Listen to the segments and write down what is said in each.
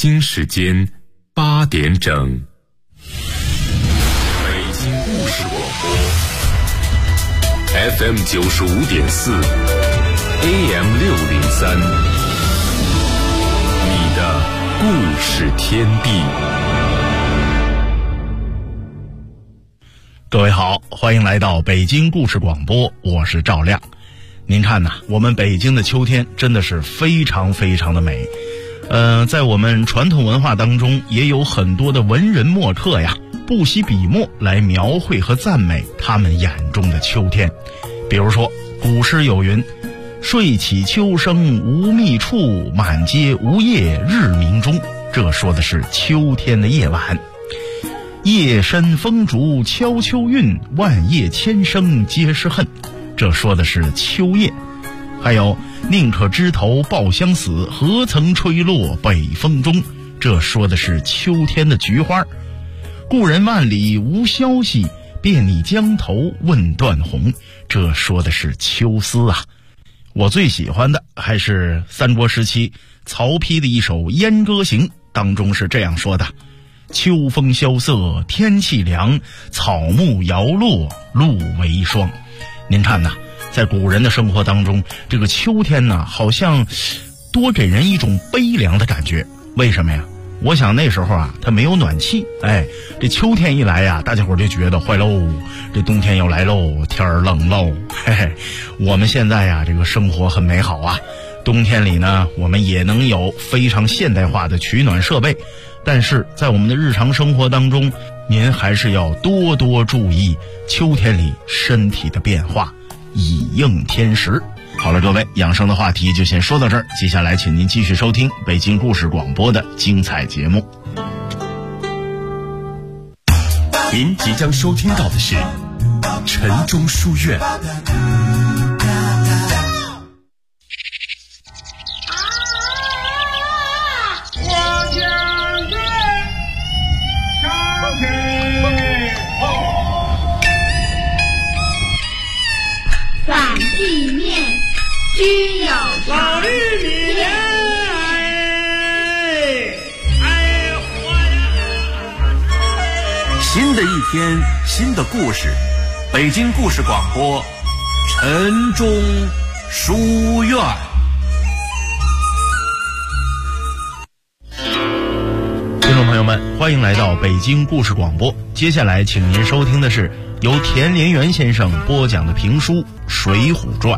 京时间8点整。北京故事广播 FM 95.4 AM 603，你的故事天地。 各位好，欢迎来到北京故事广播，我是赵亮。您看呐，我们北京的秋天真的是非常非常的美。在我们传统文化当中，也有很多的文人墨客呀，不惜笔墨来描绘和赞美他们眼中的秋天。比如说，古诗有云：睡起秋声无觅处，满街无叶日明中。这说的是秋天的夜晚。夜深风竹敲秋韵，万叶千声皆是恨。这说的是秋夜。还有宁可枝头抱香死，何曾吹落北风中。这说的是秋天的菊花。故人万里无消息，便拟江头问断鸿。这说的是秋思啊。我最喜欢的还是三国时期曹丕的一首《燕歌行》，当中是这样说的：秋风萧瑟天气凉，草木摇落露为霜。您看呐，在古人的生活当中，这个秋天呢，好像多给人一种悲凉的感觉。为什么呀？我想那时候啊，它没有暖气，这秋天一来呀，大家伙就觉得坏喽，这冬天要来喽，天儿冷喽。我们现在呀，这个生活很美好啊，冬天里呢，我们也能有非常现代化的取暖设备，但是在我们的日常生活当中，您还是要多多注意秋天里身体的变化，以应天时。好了，各位，养生的话题就先说到这儿，接下来请您继续收听北京故事广播的精彩节目。 您即将收听到的是晨钟书院。 反地面均有老玉米莲， 新的一天，新的故事，北京故事广播，晨钟书院。 听众朋友们，欢迎来到北京故事广播。接下来请您收听的是由田连元先生播讲的评书《水浒传》。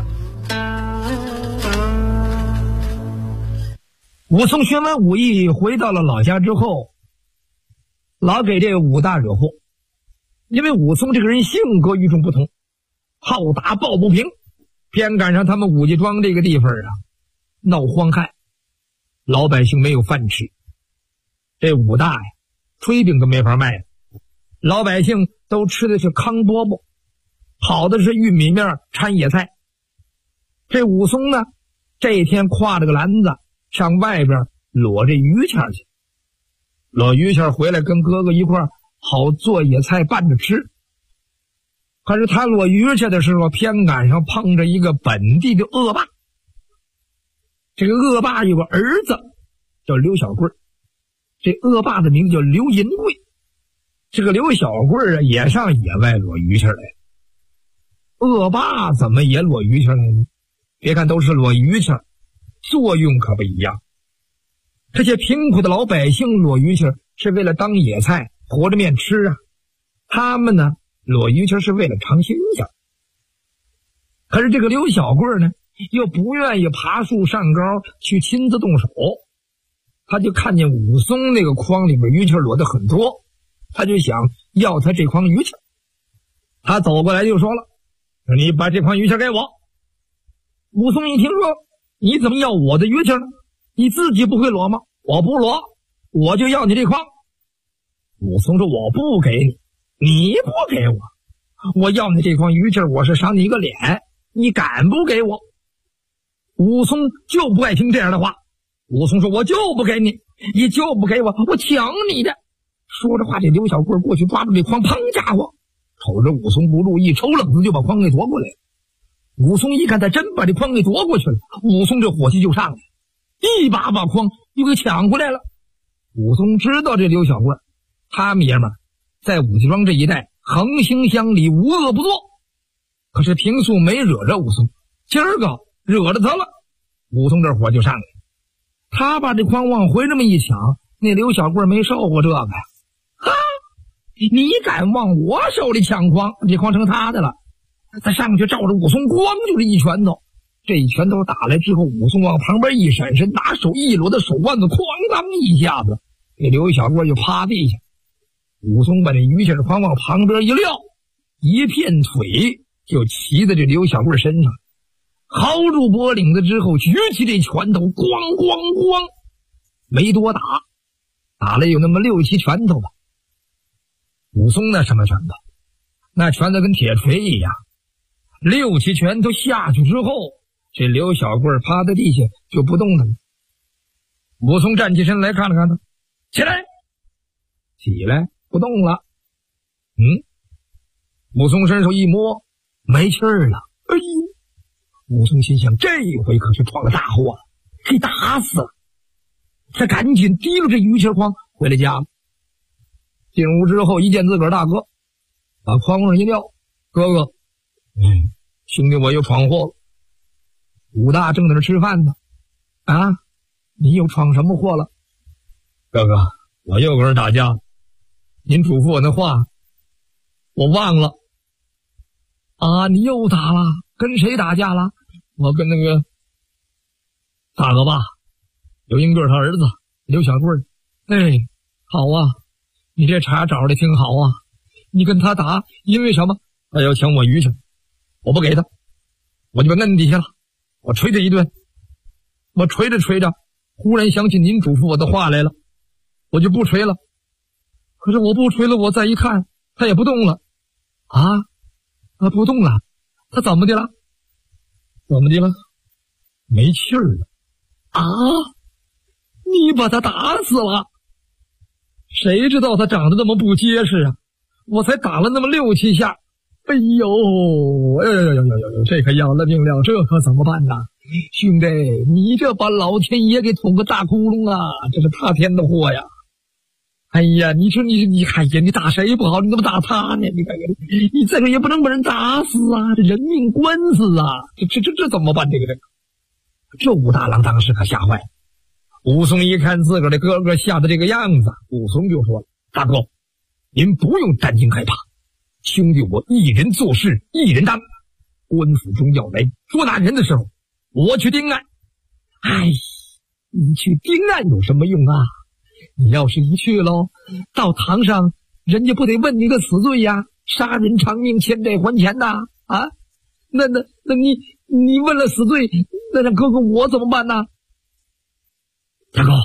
武松学完武艺回到了老家之后，老给这个武大惹祸。因为武松这个人性格与众不同，好打抱不平，偏赶上他们武家庄这个地方啊闹荒旱，老百姓没有饭吃。这武大呀，炊饼都没法卖了，老百姓都吃的是糠饽饽，好的是玉米面掺野菜。这武松呢，这一天挎着个篮子上外边裸这于谦去，裸于谦回来跟哥哥一块好做野菜拌着吃。可是他裸于谦的时候，偏赶上碰着一个本地的恶霸。这个恶霸有个儿子叫刘小贵，这恶霸的名字叫刘银贵。这个刘小贵啊，也上野外裸于谦来。恶霸怎么也裸于谦来呢？别看都是裸于谦，作用可不一样。这些贫苦的老百姓裸于谦是为了当野菜和着面吃啊，他们呢裸于谦是为了尝新鲜。可是这个刘小贵呢，又不愿意爬树上高去亲自动手，他就看见武松那个筐里边于谦裸的很多，他就想要他这筐于谦。他走过来就说了：你把这筐于谦给我。武松一听说，你怎么要我的于谦呢？你自己不会裸吗？我不裸，我就要你这筐。武松说：我不给你，你不给我，我要你这筐于谦，我是赏你一个脸，你敢不给我？武松就不爱听这样的话。武松说：我就不给你，你就不给我，我抢你的。说着话，这刘小贵过去抓住这筐，砰家伙，瞅着武松不注意，抽冷子就把筐给夺过来了。武松一看他真把这筐给夺过去了，武松这火气就上来，一把把筐又给抢过来了。 武松知道这刘小贵他们爷们在武家庄这一带恒心乡里无恶不作，可是平素没惹着武松，今儿个惹着他了，武松这火就上来了。他把这筐往回这么一抢，那刘小贵没受过这个呀，哈，你敢往我手里抢筐，这筐成他的了。他上去照着武松咣就是一拳头，这一拳头打来之后，武松往旁边一闪身，拿手一裸的手腕子，哐当一下子给刘小贵就趴地下。武松把那于谦筐往旁边一撂，一片腿就骑在这刘小贵身上，薅住脖领子之后，举起这拳头，咣咣咣，没多打，打了有那么6、7拳头吧。武松那什么拳头？那拳头跟铁锤一样。6、7拳头下去之后，这刘小贵趴在地下就不动了。武松站起身来看了看他，起来，起来，不动了。武松伸手一摸，没气儿了。哎呦！武松心想，这回可是闯了大祸了，给打死了。他赶紧提了这于谦筐回了家了。进屋之后，一见自个儿大哥，把筐上一撂，哥哥，兄弟我又闯祸了。武大正在那吃饭呢，啊，你又闯什么祸了？哥哥，我又跟人打架了，您嘱咐我那话我忘了。啊，你又打了？跟谁打架了？我跟那个大哥爸刘英贵他儿子刘小贵。好啊，你这茬找的挺好啊。你跟他打，因为什么？他要抢我于谦，我不给他，我就把摁底下了，我捶他一顿。我捶着捶着，忽然想起您嘱咐我的话来了，我就不捶了。可是我不捶了，我再一看，他也不动了。不动了，他怎么的了？怎么的了？没气儿了。啊！你把他打死了？谁知道他长得那么不结实啊？我才打了那么6、7下。哎呦，这可要了命了，这可怎么办呢？兄弟，你这把老天爷给捅个大窟窿啊，这是他添的祸呀。哎呀，你说你打谁不好，你怎么打他呢？你看看，你这个也不能把人打死啊，这人命官司啊，这怎么办？这武大郎当时可吓坏了。武松一看自个儿的哥哥吓得这个样子，武松就说了：“大哥，您不用担惊害怕，兄弟我一人做事一人当。官府中要来捉拿人的时候，我去盯案。你去盯案有什么用啊？你要是一去喽，到堂上人家不得问你个死罪呀？杀人偿命，欠债还钱的啊！那你问了死罪，那让哥哥我怎么办呢？大哥，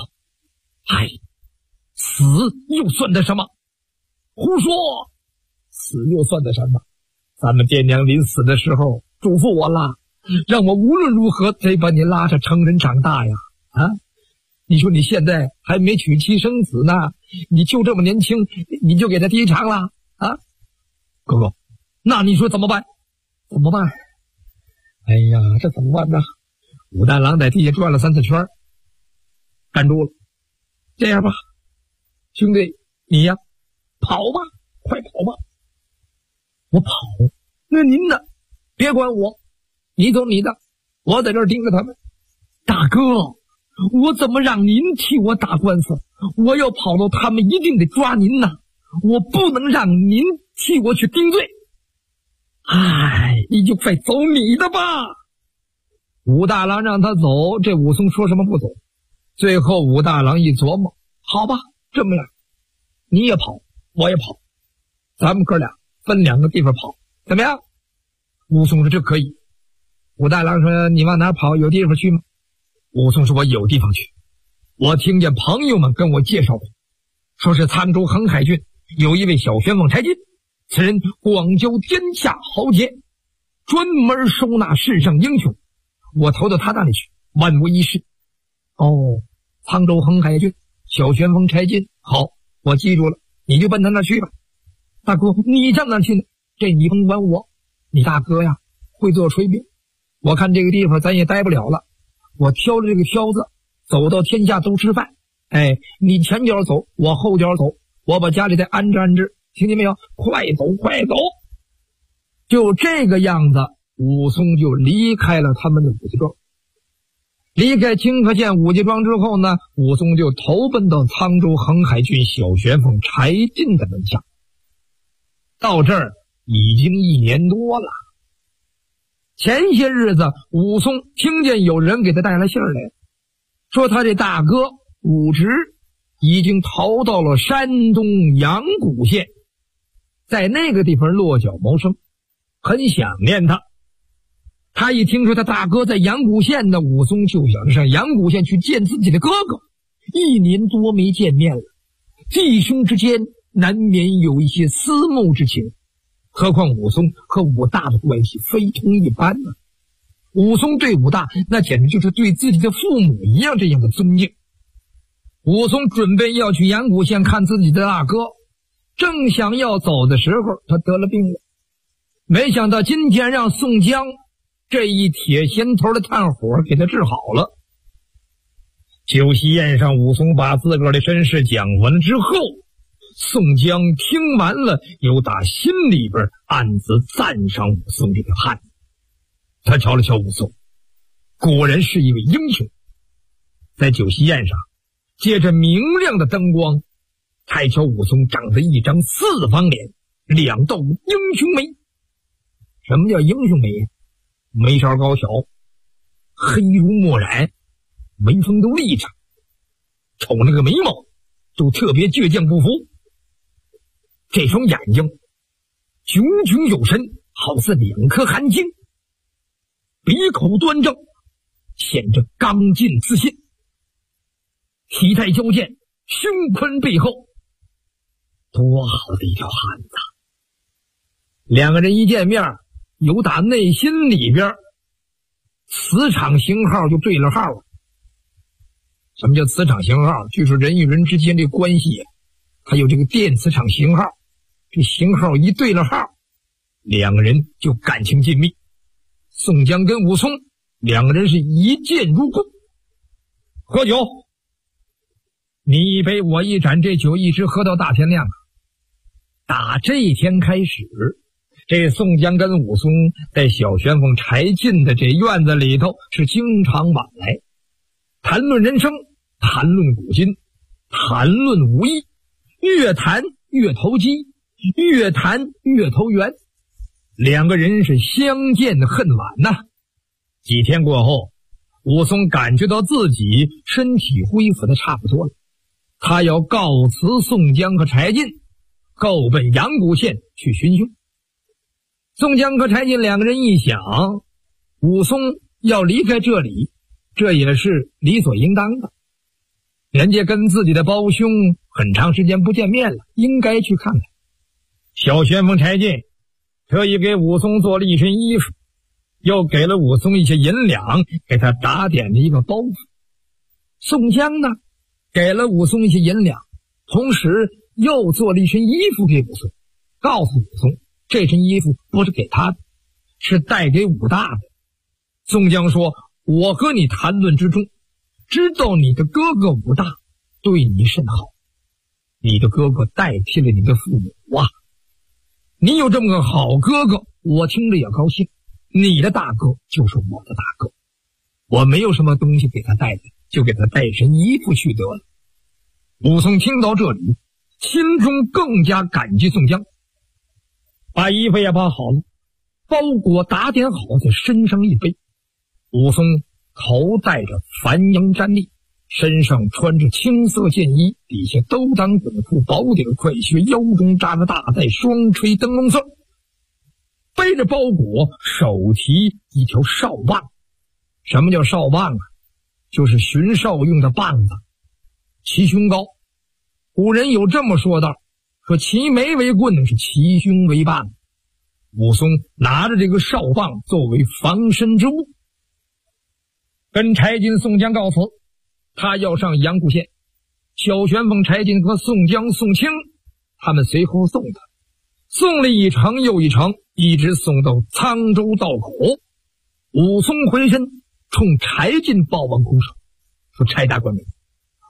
死又算得什么？胡说！死又算得什么？咱们爹娘临死的时候嘱咐我了，让我无论如何得把你拉着成人长大呀！你说你现在还没娶妻生子呢，你就这么年轻，你就给他低偿了啊？哥哥，那你说怎么办？怎么办？哎呀，这怎么办呢？武大郎在地下转了3、4圈，站住了。这样吧，兄弟，你呀，跑吧，快跑吧！我跑？那您呢？别管我，你走你的，我在这儿盯着他们。大哥，我怎么让您替我打官司？我要跑了，他们一定得抓您呐！我不能让您替我去定罪。你就快走你的吧！武大郎让他走，这武松说什么不走。最后武大郎一琢磨，好吧，这么样，你也跑，我也跑，咱们哥俩分2个地方跑，怎么样？武松说这可以。武大郎说你往哪跑？有地方去吗？武松说我有地方去。我听见朋友们跟我介绍过，说是沧州横海郡有一位小旋风柴进，此人广交天下豪杰，专门收纳世上英雄。我投到他那里去，万无一失。沧州横海郡小旋风柴进，好，我记住了，你就奔他那去吧。大哥，你上哪去呢？这你甭管我，你大哥呀会做炊饼，我看这个地方咱也待不了了，我挑了这个挑子，走到天下都吃饭， 你前脚走，我后脚走，我把家里再安置安置，听见没有？快走快走！就这个样子，武松就离开了他们的武家庄。离开清河县武家庄之后呢，武松就投奔到沧州横海郡小旋风柴进的门下。到这儿已经1年多了。前些日子，武松听见有人给他带来信儿来，说他这大哥武直已经逃到了山东阳谷县，在那个地方落脚谋生，很想念他。他一听说他大哥在阳谷县呢，武松就想上阳谷县去见自己的哥哥。1年多没见面了，弟兄之间难免有一些思慕之情，何况武松和武大的关系非同一般呢。武松对武大那简直就是对自己的父母一样这样的尊敬。武松准备要去阳谷县看自己的大哥，正想要走的时候，他得了病了。没想到今天让宋江这一铁弦头的炭火给他治好了。酒席宴上，武松把自个儿的身世讲完了之后，宋江听完了，有打心里边暗自赞赏武松这个汉子。他瞧了瞧武松，果然是一位英雄。在酒席宴上，借着明亮的灯光，太瞧武松长得一张四方脸，2道英雄眉。什么叫英雄眉？眉梢高挑，黑如墨染，眉峰都立着，瞅那个眉毛就特别倔强不服。这双眼睛炯炯有神，好似2颗寒星，鼻口端正，显着刚劲自信，体态矫健，胸宽背厚，多好的一条汉子。2个人一见面，有打内心里边磁场型号就对了号了。什么叫磁场型号？就是人与人之间这关系啊，还有这个电磁场型号，这型号一对了号，2个人就感情紧密。宋江跟武松2个人是一见如故。喝酒，你一杯我一盏，这酒一直喝到大天亮。打这一天开始，这宋江跟武松在小旋风柴进的这院子里头是经常往来，谈论人生，谈论古今，谈论武艺，越谈越投机，越谈越投缘。2个人是相见恨晚呐。几天过后，武松感觉到自己身体恢复的差不多了，他要告辞宋江和柴进，够奔阳谷县去寻凶。宋江和柴进2个人一想，武松要离开这里，这也是理所应当的。人家跟自己的胞兄很长时间不见面了，应该去看看。小旋风柴进特意给武松做了一身衣服，又给了武松一些银两，给他打点了一个包袱。宋江呢，给了武松一些银两，同时又做了一身衣服给武松，告诉武松这身衣服不是给他的，是带给武大的。宋江说，我和你谈论之中，知道你的哥哥武大对你甚好，你的哥哥代替了你的父母啊，你有这么个好哥哥，我听着也高兴。你的大哥就是我的大哥，我没有什么东西给他带的，就给他带身衣服去得了。武松听到这里，心中更加感激宋江，把衣服也包好了，包裹打点好在身上一背。武松头戴着繁阳毡笠，身上穿着青色箭衣，底下兜裆滚裤，薄顶快靴，腰中扎着大带，双垂灯笼色，背着包裹，手提一条哨棒。什么叫哨棒啊？就是巡哨用的棒子，齐胸高。古人有这么说道，说齐眉为棍，是齐胸为棒。武松拿着这个哨棒作为防身之物，跟柴进、宋江告辞，他要上阳谷县。小旋风柴进和宋江、宋清他们随后送他，送了一程又一程，一直送到沧州道口。武松回身冲柴进报完功手，说柴大官人，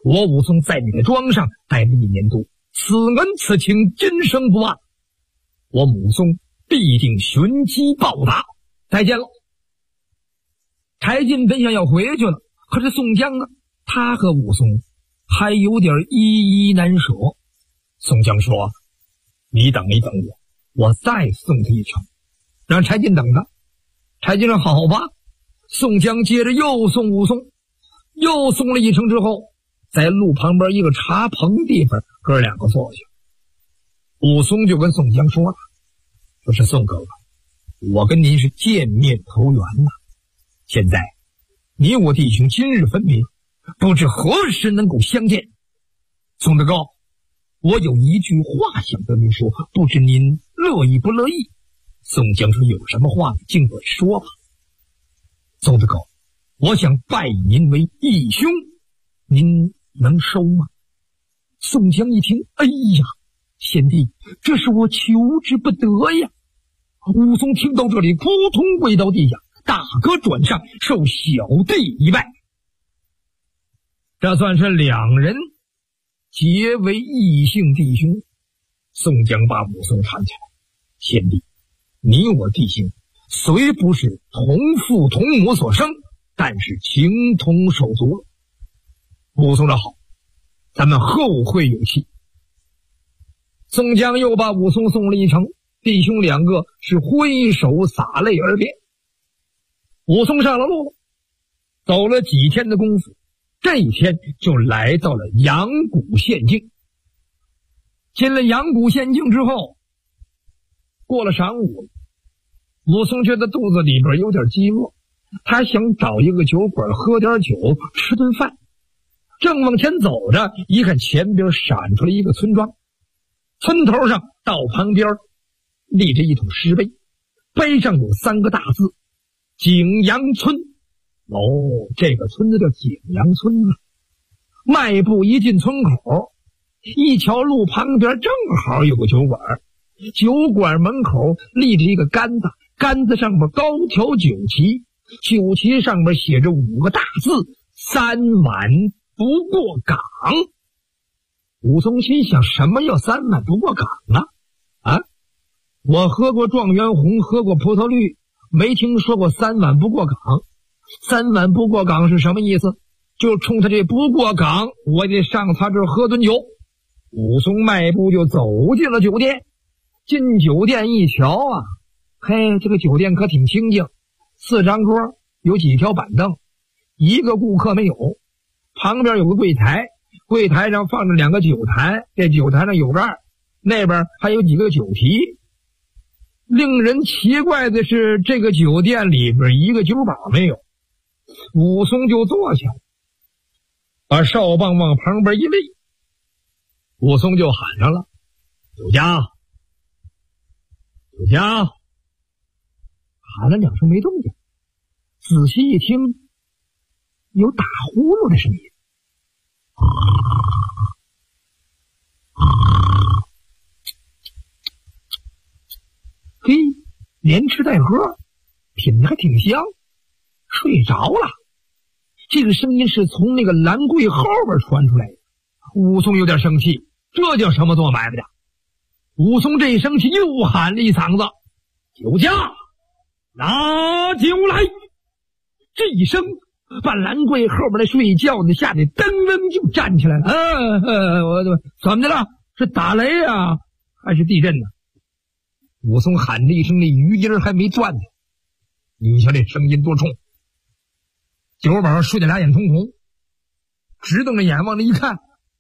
我武松在你的庄上待了1年多，此恩此情今生不忘，我武松必定寻机报答。再见了。柴进本想要回去了，可是宋江呢，他和武松还有点依依难舍。宋江说：“你等一等我再送他一程。”让柴进等他。柴进说：“好吧。”宋江接着又送武松，又送了一程之后，在路旁边一个茶棚地方，哥两个坐下。武松就跟宋江说了：“说是宋哥哥，我跟您是见面投缘呐，现在你我弟兄今日分别，不知何时能够相见。宋大哥，我有一句话想跟您说，不知您乐意不乐意？”宋江说：“有什么话尽管说吧。”宋大哥，我想拜您为义兄，您能收吗？宋江一听，哎呀，贤弟，这是我求之不得呀。武松听到这里，扑通跪到地下，大哥转上，受小弟一拜。这算是两人结为异姓弟兄。宋江把武松搀起来：“贤弟，你我弟兄虽不是同父同母所生，但是情同手足了。”武松说：“好，咱们后会有期。”宋江又把武松送了一程，弟兄两个是挥手洒泪而别。武松上了路，走了几天的功夫，这一天就来到了阳谷县境。进了阳谷县境之后，过了晌午，武松觉得肚子里边有点饥饿，他想找一个酒馆喝点酒，吃顿饭。正往前走着，一看前边闪出了一个村庄，村头上道旁边立着一桶石碑，碑上有3个大字：景阳村。哦，这个村子叫景阳村啊。迈步一进村口，一瞧路旁边正好有个酒馆，酒馆门口立着一个杆子，杆子上面高挑酒旗，酒旗上面写着5个大字：3碗不过岗。武松心想，什么叫3碗不过岗啊？我喝过状元红，喝过葡萄绿，没听说过3碗不过岗。3碗不过岗是什么意思？就冲他这不过岗，我得上他这儿喝顿酒。武松迈步就走进了酒店。进酒店一瞧啊，嘿，这个酒店可挺清静，4张桌，有几条板凳，一个顾客没有。旁边有个柜台，柜台上放着2个酒坛，这酒坛上有盖，那边还有几个酒提。令人奇怪的是，这个酒店里边一个酒保没有。武松就坐下，把哨棒往旁边一立，武松就喊上了：“酒家，酒家！”喊了2声没动静，仔细一听，有打呼噜的声音。嘿，连吃带喝，品的还挺香，睡着了。这个声音是从那个兰柜后边传出来的。武松有点生气，这叫什么做买卖的？武松这一生气，又喊了一嗓子：“酒家，拿酒来！”这一声把兰柜后边来睡觉的吓得噔噔就站起来了。我怎么的了？是打雷啊，还是地震呢？武松喊了一声，那余音还没转呢。你瞧这声音多冲！酒保睡得俩眼通红，直瞪着眼往那一看，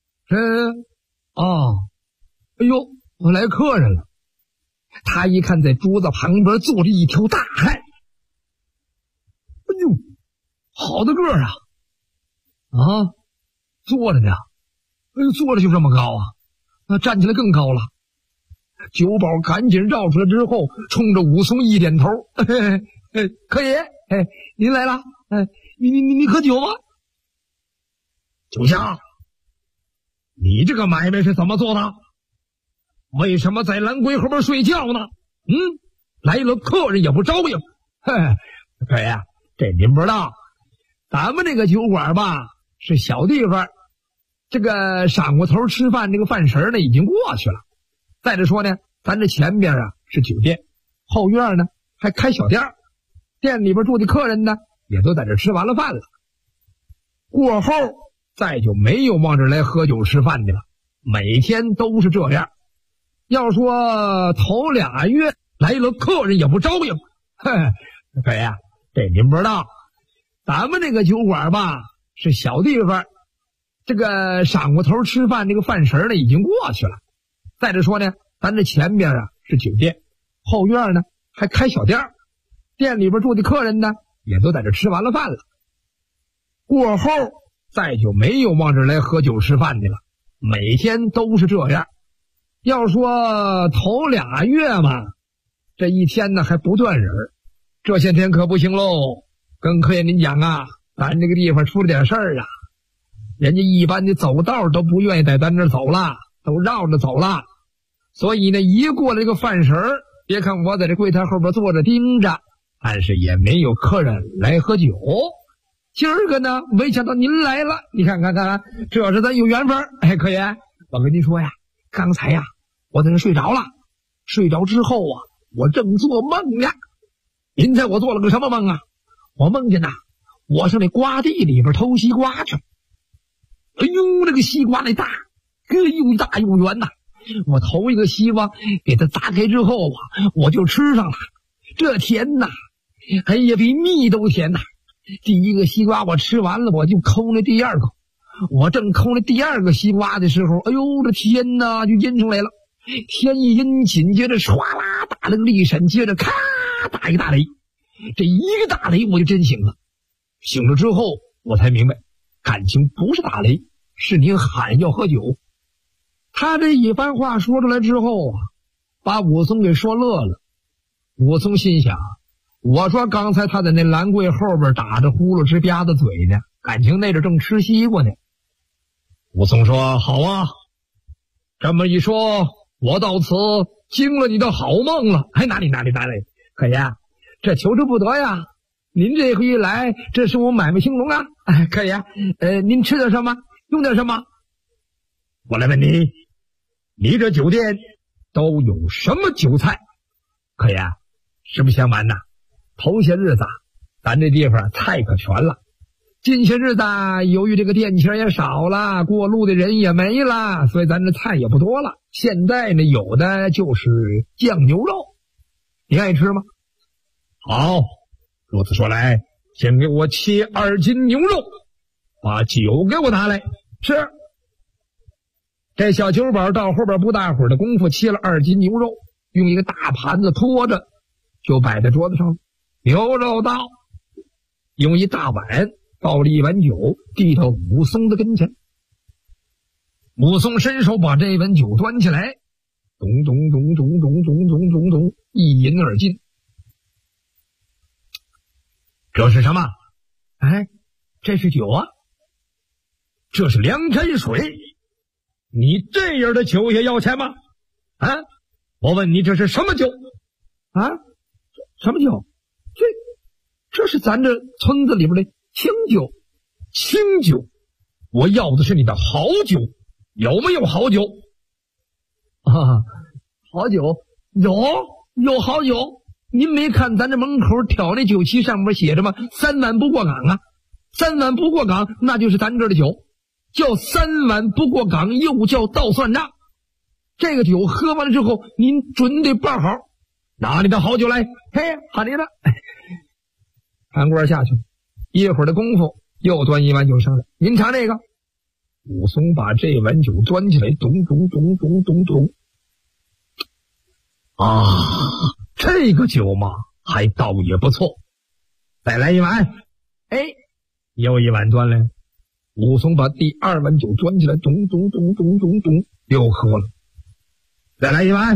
哎呦，我来客人了。他一看，在桌子旁边坐着一条大汉。哎呦，好大个儿啊！坐着呢，哎呦，坐着就这么高啊，那站起来更高了。酒保赶紧绕出来之后，冲着武松一点头：“可以，您来了，你喝酒吗？”酒家，你这个买卖是怎么做的？为什么在兰柜后边睡觉呢？来了客人也不招应。客爷，这您不知道，咱们这个酒馆吧是小地方， 这个晌午头吃饭这个饭食呢已经过去了。再者说呢，咱这前边啊是酒店，后院呢还开小店，店里边住的客人呢也都在这吃完了饭了。过后再就没有往这来喝酒吃饭的了，每天都是这样。要说头2月来了客人也不照应，可呀，这您不知道，咱们这个酒馆吧是小地方，这个晌午头吃饭这个饭食呢已经过去了。再者说呢，咱这前边啊是酒店，后院呢还开小店，店里边住的客人呢也都在这吃完了饭了。过后再就没有往这来喝酒吃饭的了，每天都是这样。要说头2月嘛，这一天呢还不断人，这些天可不行喽。跟客人您讲啊，咱这个地方出了点事儿啊，人家一般的走道都不愿意在咱这走了，都绕着走了。所以呢，一过了这个饭食，别看我在这柜台后边坐着盯着，但是也没有客人来喝酒。今儿个呢，没想到您来了，你看，这是咱有缘分。客爷，我跟您说呀，刚才呀，我在这睡着了，睡着之后啊，我正做梦呢。您猜我做了个什么梦啊？我梦见呐，我上那瓜地里边偷西瓜去。哎呦，这个西瓜那大，又大又圆呐。我头一个西瓜给它砸开之后啊，我就吃上了，这甜呐，哎呀，比蜜都甜呐。第一个西瓜我吃完了，我就抠那第二个。我正抠那第二个西瓜的时候，哎呦，这天呐就阴出来了。天一阴，紧接着唰啦打了个厉闪，接着咔打一个大雷。这一个大雷我就真醒了。醒了之后我才明白，感情不是打雷，是您喊要喝酒。他这一番话说出来之后啊，把武松给说乐了。武松心想，我说刚才他在那兰柜后边打着呼噜直吧嗒嘴呢，感情那阵正吃西瓜呢。武松说，好啊，这么一说，我到此惊了你的好梦了。哪里，可爷，这求之不得呀。您这回来，这是我买卖兴隆啊。可爷，您吃点什么，用点什么？我来问你，你这酒店都有什么酒菜？可爷，实不相瞒呐，头些日子咱这地方菜可全了，近些日子由于这个店钱也少了，过路的人也没了，所以咱这菜也不多了。现在呢，有的就是酱牛肉，你爱吃吗？好，如此说来，先给我切2斤牛肉，把酒给我拿来。是。这小酒保到后边不大会儿的功夫，切了2斤牛肉，用一个大盘子托着，就摆在桌子上。牛肉到，用一大碗倒了一碗酒，递到武松的跟前。武松伸手把这碗酒端起来，咚咚咚咚咚咚咚咚咚，一饮而尽。这是什么？这是酒啊，这是凉山水。你这样的酒也要钱吗？我问你，这是什么酒？什么酒？这是咱这村子里边的清酒。清酒，我要的是你的好酒，有没有好酒？好酒有好酒。您没看咱这门口挑那酒旗上面写着吗？3碗不过岗啊，3碗不过岗，那就是咱这儿的酒，叫3碗不过岗，又叫倒算账。这个酒喝完了之后，您准得办好，拿你的好酒来。好你的。盘锅下去，一会儿的功夫又端一碗酒上来，您尝这个。武松把这碗酒端起来，咚咚咚咚咚咚。这个酒嘛，还倒也不错。再来一碗。又一碗端来。武松把第2碗酒端起来，咚咚咚咚咚咚，又喝了。再来一碗。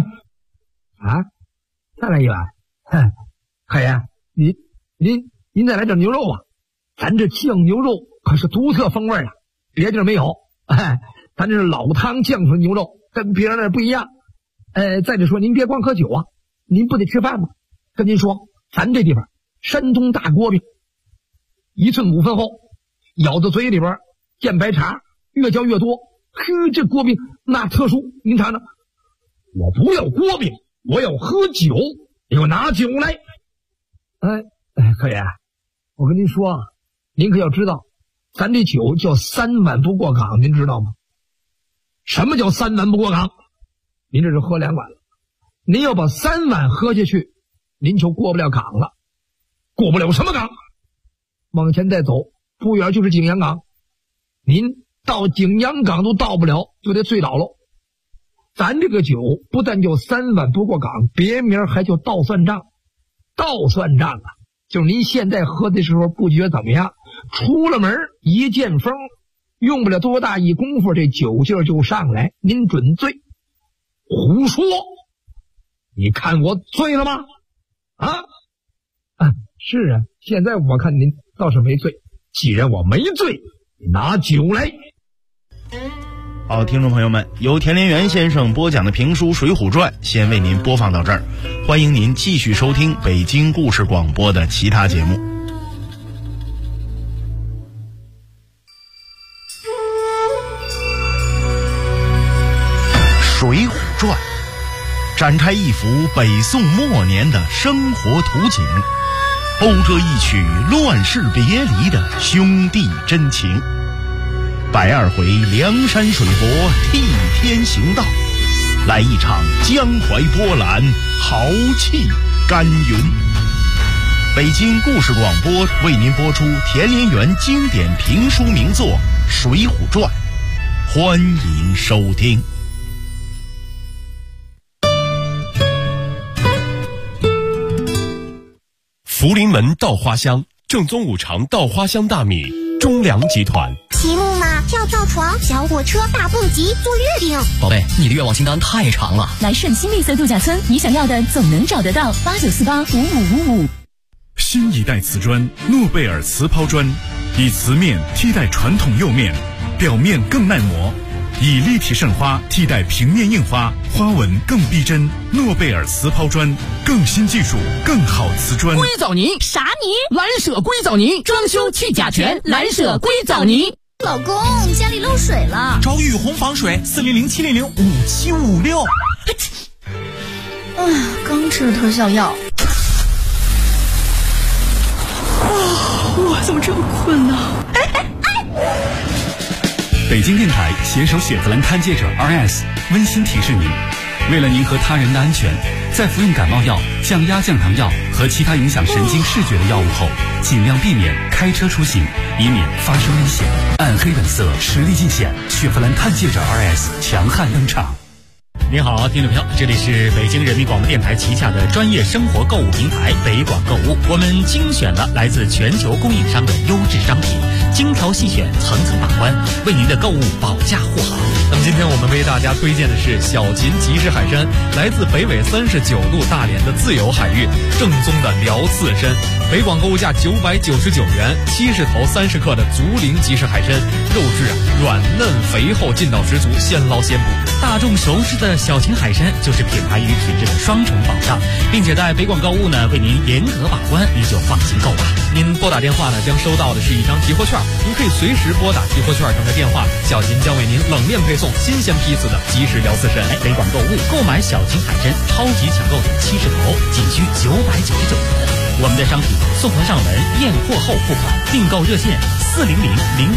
再来一碗。可爷，您再来点牛肉啊，咱这酱牛肉可是独特风味啊，别地儿没有。咱这是老汤酱出的牛肉，跟别人那不一样。再者说，您别光喝酒啊，您不得吃饭吗？跟您说，咱这地方山东大锅饼，1寸5分厚，咬到嘴里边见白茶， 越叫越多。呵，这锅饼那特殊，您尝尝。我不要锅饼，我要喝酒，给我拿酒来。客爷，我跟您说啊，您可要知道，咱这酒叫3碗不过岗，您知道吗？什么叫3碗不过岗？您这是喝2碗了，您要把3碗喝下去，您就过不了岗了。过不了什么岗？往前再走不远就是景阳岗，您到景阳岗都到不了，就得醉倒喽。咱这个酒不但叫3碗不过岗，别名还叫倒算账。倒算账啊，就是您现在喝的时候不觉怎么样，出了门一见风，用不了多大一功夫，这酒劲儿就上来，您准醉。胡说！你看我醉了吗？是啊，现在我看您倒是没醉。既然我没醉，你拿酒来。 好，听众朋友们，由田连元先生播讲的评书《水浒传》先为您播放到这儿，欢迎您继续收听北京故事广播的其他节目。《水浒传》展开一幅北宋末年的生活图景，讴歌一曲乱世别离的兄弟真情。120回梁山水泊替天行道，来一场江淮波澜，豪气干云。北京故事广播为您播出田连元经典评书名作《水浒传》，欢迎收听。 福临门稻花香，正宗5常稻花香大米，中粮集团。 骑木马、跳跳床、小火车、大蹦极、做月饼。 宝贝，你的愿望清单太长了。 来顺新绿色度假村，你想要的总能找得到。89485555。 新一代瓷砖诺贝尔瓷抛砖，以瓷面替代传统釉面，表面更耐磨，以立体渗花替代平面印花，花纹更逼真。诺贝尔瓷抛砖，更新技术，更好瓷砖。 硅藻泥啥泥？蓝舍硅藻泥，装修去甲醛，蓝舍硅藻泥。 老公，家里漏水了， 找雨虹防水，400-700-5756。 刚吃了特效药。 我怎么这么困呢？ 北京电台携手雪佛兰探界者 RS 温馨提示您，为了您和他人的安全，在服用感冒药、降压降糖药和其他影响神经视觉的药物后，尽量避免开车出行，以免发生危险。暗黑本色，实力尽显，雪佛兰探界者 RS 强悍登场。 您好，听众朋友，这里是北京人民广播电台旗下的专业生活购物平台北广购物。我们精选了来自全球供应商的优质商品，精挑细选，层层把关，为您的购物保驾护航。 那么今天我们为大家推荐的是小秦集市海参，来自北纬39度大连的自由海域，正宗的辽刺参。北广购物价999元，70头30克的竹林集市海参，肉质软嫩肥厚，劲道十足，现捞现补。 大众熟知的小秦海参就是品牌与品质的双重保障，并且在北广购物呢为您严格把关，您就放心购吧。 您拨打电话呢将收到的是一张提货券，您可以随时拨打提货券上的电话，小秦将为您冷链配送新鲜批次的即食辽刺参。 北广购物购买小秦海参超级抢购点70头，仅需999元。我们的商品送货上门，验货后付款，订购热线400-0